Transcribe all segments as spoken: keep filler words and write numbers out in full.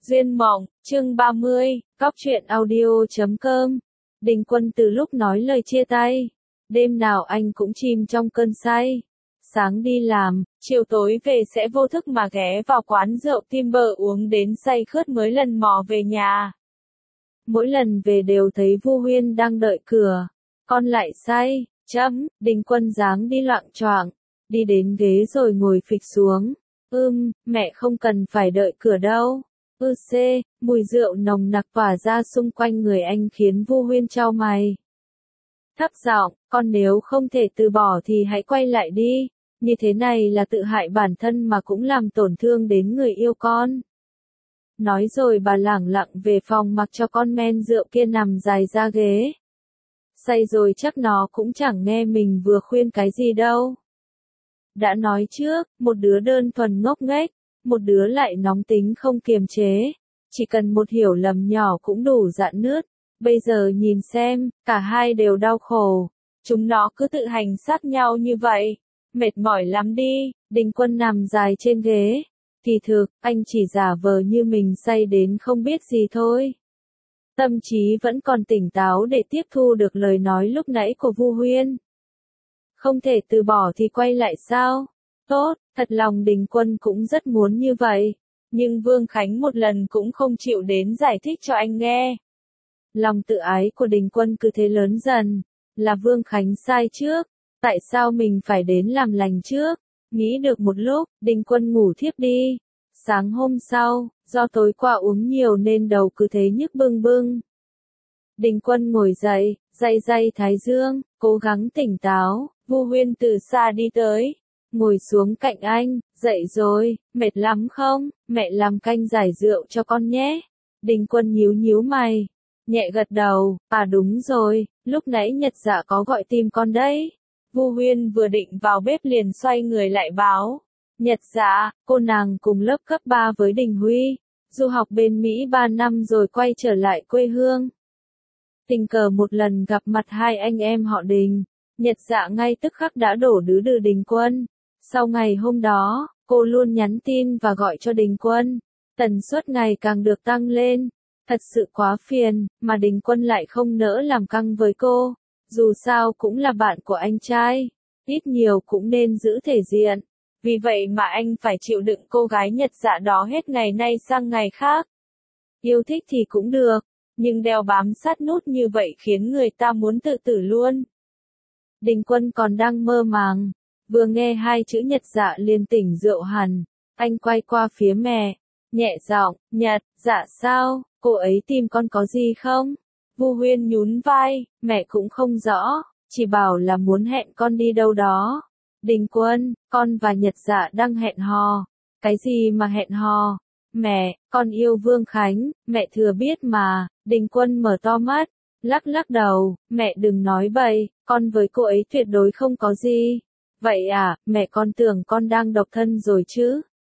Duyên mộng, chương ba mươi, Cóc truyện audio chấm com. Đình Quân từ lúc nói lời chia tay, đêm nào anh cũng chìm trong cơn say. Sáng đi làm, chiều tối về sẽ vô thức mà ghé vào quán rượu Tim Bờ uống đến say khướt mới lần mò về nhà. Mỗi lần về đều thấy Vu Huyên đang đợi cửa. Con lại say, chấm, Đình Quân dáng đi loạng choạng, đi đến ghế rồi ngồi phịch xuống. Ưm, mẹ không cần phải đợi cửa đâu. Ư xê, mùi rượu nồng nặc tỏa ra xung quanh người anh khiến Vu Huyên chau mày. Thấp giọng, con nếu không thể từ bỏ thì hãy quay lại đi, như thế này là tự hại bản thân mà cũng làm tổn thương đến người yêu con. Nói rồi bà lẳng lặng về phòng mặc cho con men rượu kia nằm dài ra ghế. Say rồi chắc nó cũng chẳng nghe mình vừa khuyên cái gì đâu. Đã nói trước, một đứa đơn thuần ngốc nghếch, một đứa lại nóng tính không kiềm chế, chỉ cần một hiểu lầm nhỏ cũng đủ rạn nứt. Bây giờ nhìn xem, cả hai đều đau khổ, chúng nó cứ tự hành sát nhau như vậy, mệt mỏi lắm đi. Đình Quân nằm dài trên ghế, kỳ thực, anh chỉ giả vờ như mình say đến không biết gì thôi. Tâm trí vẫn còn tỉnh táo để tiếp thu được lời nói lúc nãy của Vu Huyên. Không thể từ bỏ thì quay lại sao? Tốt, thật lòng Đình Quân cũng rất muốn như vậy, nhưng Vương Khánh một lần cũng không chịu đến giải thích cho anh nghe. Lòng tự ái của Đình Quân cứ thế lớn dần, là Vương Khánh sai trước, tại sao mình phải đến làm lành trước? Nghĩ được một lúc, Đình Quân ngủ thiếp đi. Sáng hôm sau, do tối qua uống nhiều nên đầu cứ thế nhức bưng bưng. Đình Quân ngồi dậy, day day thái dương, cố gắng tỉnh táo. Vu Huyên từ xa đi tới, ngồi xuống cạnh anh. Dậy rồi, mệt lắm không? Mẹ làm canh giải rượu cho con nhé. Đình Quân nhíu nhíu mày, nhẹ gật đầu. À đúng rồi, lúc nãy Nhật Dạ có gọi tìm con đấy. Vu Huyên vừa định vào bếp liền xoay người lại báo. Nhật Dạ, cô nàng cùng lớp cấp ba với Đình Huy, du học bên Mỹ ba năm rồi quay trở lại quê hương. Tình cờ một lần gặp mặt hai anh em họ Đình, Nhật Dạ ngay tức khắc đã đổ đứ đừ Đình Quân. Sau ngày hôm đó, cô luôn nhắn tin và gọi cho Đình Quân, tần suất ngày càng được tăng lên. Thật sự quá phiền, mà Đình Quân lại không nỡ làm căng với cô, dù sao cũng là bạn của anh trai, ít nhiều cũng nên giữ thể diện. Vì vậy mà anh phải chịu đựng cô gái Nhật Dạ đó hết ngày nay sang ngày khác. Yêu thích thì cũng được, nhưng đeo bám sát nút như vậy khiến người ta muốn tự tử luôn. Đình Quân còn đang mơ màng, vừa nghe hai chữ Nhật Dạ liền tỉnh rượu hẳn. Anh quay qua phía mẹ, nhẹ giọng, Nhật Dạ sao, cô ấy tìm con có gì không? Vu Huyên nhún vai, mẹ cũng không rõ, chỉ bảo là muốn hẹn con đi đâu đó. Đình Quân, con và Nhật Dạ đang hẹn hò. Cái gì mà hẹn hò? Mẹ, con yêu Vương Khánh, mẹ thừa biết mà. Đình Quân mở to mắt, lắc lắc đầu, mẹ đừng nói bậy, con với cô ấy tuyệt đối không có gì. Vậy à, mẹ con tưởng con đang độc thân rồi chứ.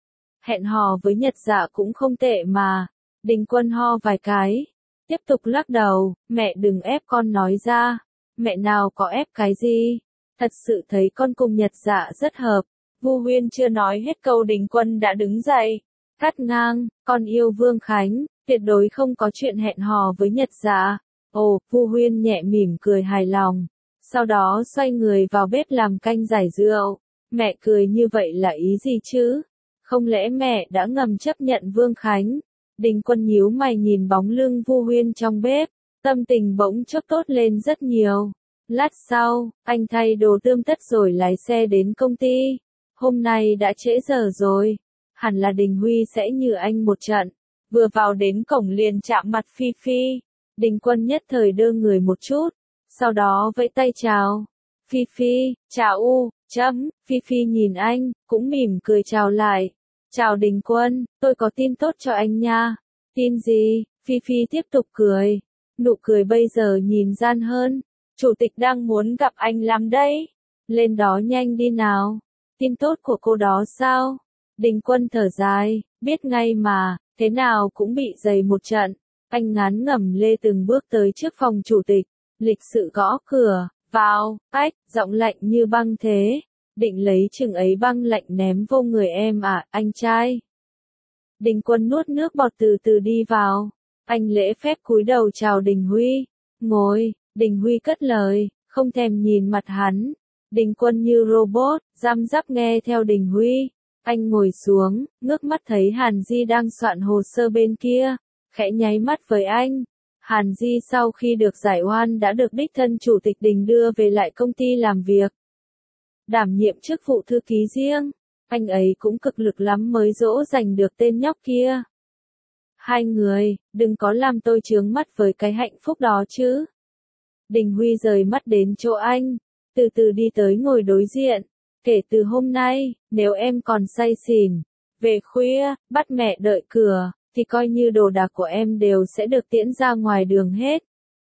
Hẹn hò với Nhật Dạ cũng không tệ mà. Đình Quân ho vài cái, tiếp tục lắc đầu, mẹ đừng ép con nói ra. Mẹ nào có ép cái gì, thật sự thấy con cùng Nhật Dạ rất hợp. Vu Huyên chưa nói hết câu Đình Quân đã đứng dậy, cắt ngang, con yêu Vương Khánh, tuyệt đối không có chuyện hẹn hò với Nhật Dạ. Ồ, Vu Huyên nhẹ mỉm cười hài lòng, sau đó xoay người vào bếp làm canh giải rượu. Mẹ cười như vậy là ý gì chứ? Không lẽ mẹ đã ngầm chấp nhận Vương Khánh? Đình Quân nhíu mày nhìn bóng lưng Vu Huyên trong bếp, tâm tình bỗng chốc tốt lên rất nhiều. Lát sau, anh thay đồ tươm tất rồi lái xe đến công ty. Hôm nay đã trễ giờ rồi, hẳn là Đình Huy sẽ như anh một trận. Vừa vào đến cổng liền chạm mặt Phi Phi. Đình Quân nhất thời đơ người một chút, sau đó vẫy tay chào. Phi Phi, chào u, chấm. Phi Phi nhìn anh, cũng mỉm cười chào lại. Chào Đình Quân, tôi có tin tốt cho anh nha. Tin gì? Phi Phi tiếp tục cười. Nụ cười bây giờ nhìn gian hơn. Chủ tịch đang muốn gặp anh lắm đấy. Lên đó nhanh đi nào. Tin tốt của cô đó sao? Đình Quân thở dài, biết ngay mà, thế nào cũng bị dày một trận. Anh ngán ngẩm lê từng bước tới trước phòng chủ tịch, lịch sự gõ cửa, vào, ách, giọng lạnh như băng thế. Định lấy chừng ấy băng lạnh ném vô người em à, anh trai. Đình Quân nuốt nước bọt từ từ đi vào. Anh lễ phép cúi đầu chào Đình Huy. Ngồi, Đình Huy cất lời, không thèm nhìn mặt hắn. Đình Quân như robot, răm rắp nghe theo Đình Huy. Anh ngồi xuống, ngước mắt thấy Hàn Di đang soạn hồ sơ bên kia, khẽ nháy mắt với anh. Hàn Di sau khi được giải oan đã được đích thân chủ tịch Đình đưa về lại công ty làm việc. Đảm nhiệm chức vụ thư ký riêng, anh ấy cũng cực lực lắm mới dỗ dành được tên nhóc kia. Hai người, đừng có làm tôi chướng mắt với cái hạnh phúc đó chứ. Đình Huy rời mắt đến chỗ anh, từ từ đi tới ngồi đối diện. Kể từ hôm nay, nếu em còn say xỉn, về khuya, bắt mẹ đợi cửa, thì coi như đồ đạc của em đều sẽ được tiễn ra ngoài đường hết.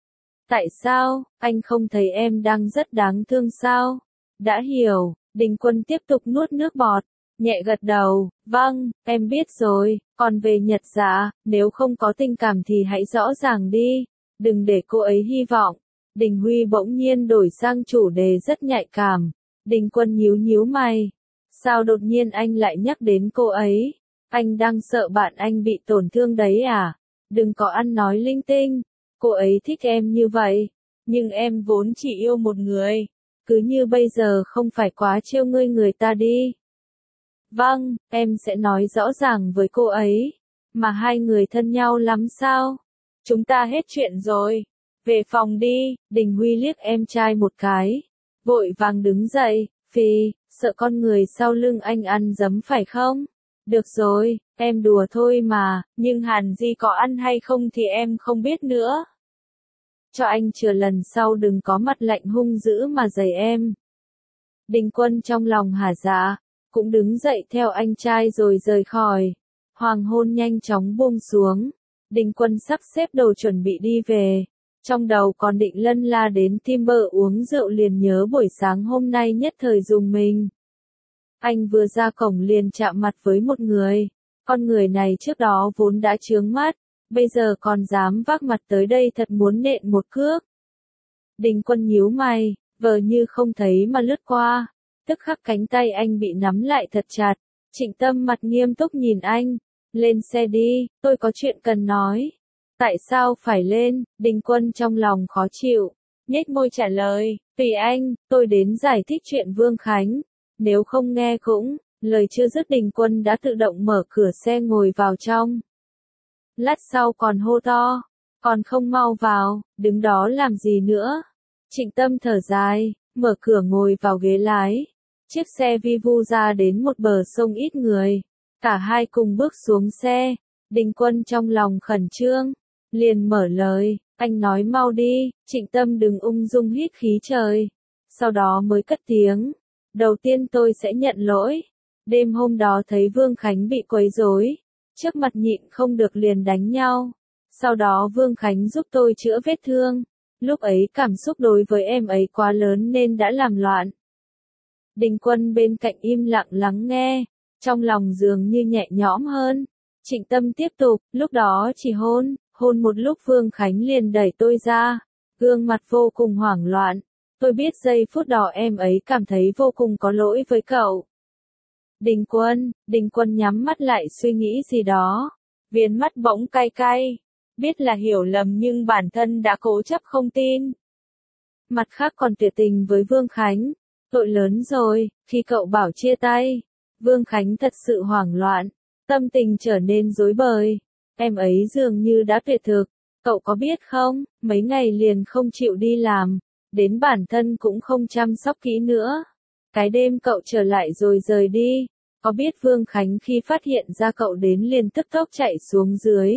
Tại sao, anh không thấy em đang rất đáng thương sao? Đã hiểu, Đình Quân tiếp tục nuốt nước bọt, nhẹ gật đầu, vâng, em biết rồi, còn về Nhật Dạ, nếu không có tình cảm thì hãy rõ ràng đi, đừng để cô ấy hy vọng. Đình Huy bỗng nhiên đổi sang chủ đề rất nhạy cảm. Đình Quân nhíu nhíu mày. Sao đột nhiên anh lại nhắc đến cô ấy? Anh đang sợ bạn anh bị tổn thương đấy à? Đừng có ăn nói linh tinh. Cô ấy thích em như vậy. Nhưng em vốn chỉ yêu một người. Cứ như bây giờ không phải quá trêu ngươi người ta đi. Vâng, em sẽ nói rõ ràng với cô ấy. Mà hai người thân nhau lắm sao? Chúng ta hết chuyện rồi. Về phòng đi, Đình Huy liếc em trai một cái. Vội vàng đứng dậy, phì, sợ con người sau lưng anh ăn dấm phải không? Được rồi, em đùa thôi mà, nhưng Hàn Di có ăn hay không thì em không biết nữa. Cho anh chừa lần sau đừng có mặt lạnh hung dữ mà giày em. Đình Quân trong lòng hả dạ, cũng đứng dậy theo anh trai rồi rời khỏi. Hoàng hôn nhanh chóng buông xuống. Đình Quân sắp xếp đồ chuẩn bị đi về. Trong đầu còn định lân la đến Timber uống rượu liền nhớ buổi sáng hôm nay nhất thời dùng mình. Anh vừa ra cổng liền chạm mặt với một người. Con người này trước đó vốn đã chướng mắt, bây giờ còn dám vác mặt tới đây thật muốn nện một cước. Đình Quân nhíu mày, vờ như không thấy mà lướt qua. Tức khắc cánh tay anh bị nắm lại thật chặt. Trịnh Tâm mặt nghiêm túc nhìn anh. Lên xe đi, tôi có chuyện cần nói. Tại sao phải lên? Đình Quân trong lòng khó chịu. Nhếch môi trả lời, tùy anh, tôi đến giải thích chuyện Vương Khánh. Nếu không nghe cũng, lời chưa dứt Đình Quân đã tự động mở cửa xe ngồi vào trong. Lát sau còn hô to, còn không mau vào, đứng đó làm gì nữa? Trịnh Tâm thở dài, mở cửa ngồi vào ghế lái. Chiếc xe vi vu ra đến một bờ sông ít người. Cả hai cùng bước xuống xe. Đình Quân trong lòng khẩn trương. Liền mở lời, anh nói mau đi, Trịnh Tâm đừng ung dung hít khí trời. Sau đó mới cất tiếng. Đầu tiên tôi sẽ nhận lỗi. Đêm hôm đó thấy Vương Khánh bị quấy rối. Trước mặt nhịn không được liền đánh nhau. Sau đó Vương Khánh giúp tôi chữa vết thương. Lúc ấy cảm xúc đối với em ấy quá lớn nên đã làm loạn. Đình Quân bên cạnh im lặng lắng nghe. Trong lòng dường như nhẹ nhõm hơn. Trịnh Tâm tiếp tục, lúc đó chỉ hôn. Hôn một lúc Vương Khánh liền đẩy tôi ra. Gương mặt vô cùng hoảng loạn. Tôi biết giây phút đó em ấy cảm thấy vô cùng có lỗi với cậu. Đình Quân, Đình Quân nhắm mắt lại suy nghĩ gì đó. Viền mắt bỗng cay cay. Biết là hiểu lầm nhưng bản thân đã cố chấp không tin. Mặt khác còn tuyệt tình với Vương Khánh. Tội lớn rồi, khi cậu bảo chia tay. Vương Khánh thật sự hoảng loạn. Tâm tình trở nên rối bời. Em ấy dường như đã tuyệt thực. Cậu có biết không, mấy ngày liền không chịu đi làm. Đến bản thân cũng không chăm sóc kỹ nữa. Cái đêm cậu trở lại rồi rời đi. Có biết Vương Khánh khi phát hiện ra cậu đến liền tức tốc chạy xuống dưới.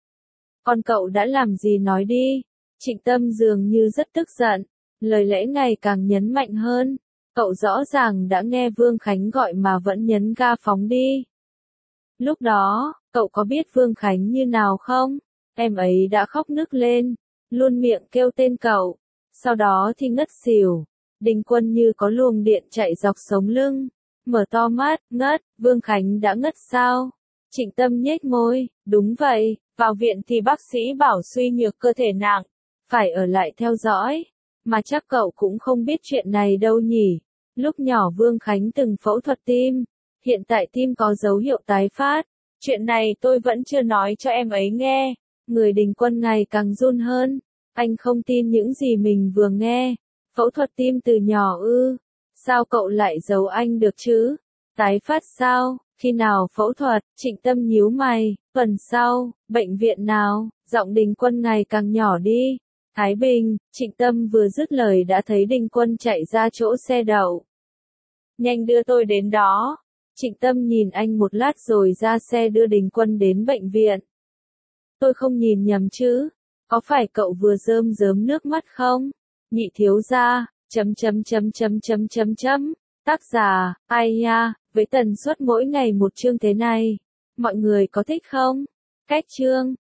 Còn cậu đã làm gì nói đi. Trịnh Tâm dường như rất tức giận. Lời lẽ ngày càng nhấn mạnh hơn. Cậu rõ ràng đã nghe Vương Khánh gọi mà vẫn nhấn ga phóng đi. Lúc đó, cậu có biết Vương Khánh như nào không? Em ấy đã khóc nức lên. Luôn miệng kêu tên cậu. Sau đó thì ngất xỉu. Đình Quân như có luồng điện chạy dọc sống lưng. Mở to mắt, ngất, Vương Khánh đã ngất sao? Trịnh Tâm nhếch môi, đúng vậy, vào viện thì bác sĩ bảo suy nhược cơ thể nặng. Phải ở lại theo dõi. Mà chắc cậu cũng không biết chuyện này đâu nhỉ. Lúc nhỏ Vương Khánh từng phẫu thuật tim. Hiện tại tim có dấu hiệu tái phát. Chuyện này tôi vẫn chưa nói cho em ấy nghe. Người Đình Quân ngày càng run hơn. Anh không tin những gì mình vừa nghe. Phẫu thuật tim từ nhỏ ư? Sao cậu lại giấu anh được chứ? Tái phát sao? Khi nào phẫu thuật? Trịnh Tâm nhíu mày. Tuần sau, bệnh viện nào? Giọng Đình Quân ngày càng nhỏ đi. Thái Bình. Trịnh Tâm vừa dứt lời đã thấy Đình Quân chạy ra chỗ xe đậu. Nhanh đưa tôi đến đó. Trịnh Tâm nhìn anh một lát rồi ra xe đưa Đình Quân đến bệnh viện. Tôi không nhìn nhầm chứ? Có phải cậu vừa rơm rớm nước mắt không? Nhị thiếu gia, chấm chấm chấm chấm chấm chấm chấm. Tác giả, ai nha, với tần suất mỗi ngày một chương thế này. Mọi người có thích không? Cách chương.